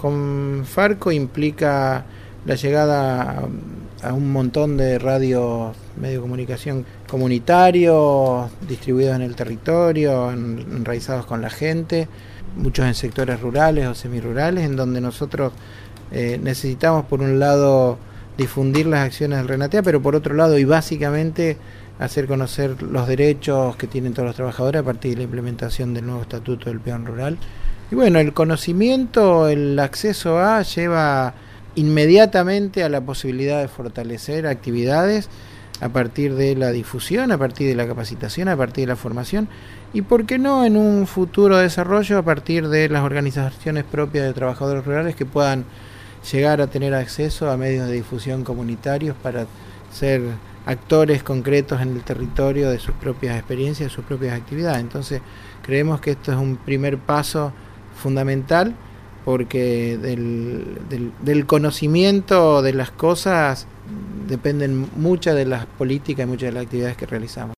con Farco implica la llegada a un montón de radios, medios de comunicación comunitarios, distribuidos en el territorio, enraizados con la gente, muchos en sectores rurales o semirurales, en donde nosotros necesitamos, por un lado, difundir las acciones del RENATEA, pero por otro lado, y básicamente, hacer conocer los derechos que tienen todos los trabajadores a partir de la implementación del nuevo estatuto del peón rural. Y bueno, el conocimiento, el acceso lleva inmediatamente a la posibilidad de fortalecer actividades a partir de la difusión, a partir de la capacitación, a partir de la formación y, por qué no, en un futuro desarrollo a partir de las organizaciones propias de trabajadores rurales que puedan llegar a tener acceso a medios de difusión comunitarios para ser actores concretos en el territorio de sus propias experiencias, de sus propias actividades. Entonces, creemos que esto es un primer paso fundamental, porque del conocimiento de las cosas dependen muchas de las políticas y muchas de las actividades que realizamos.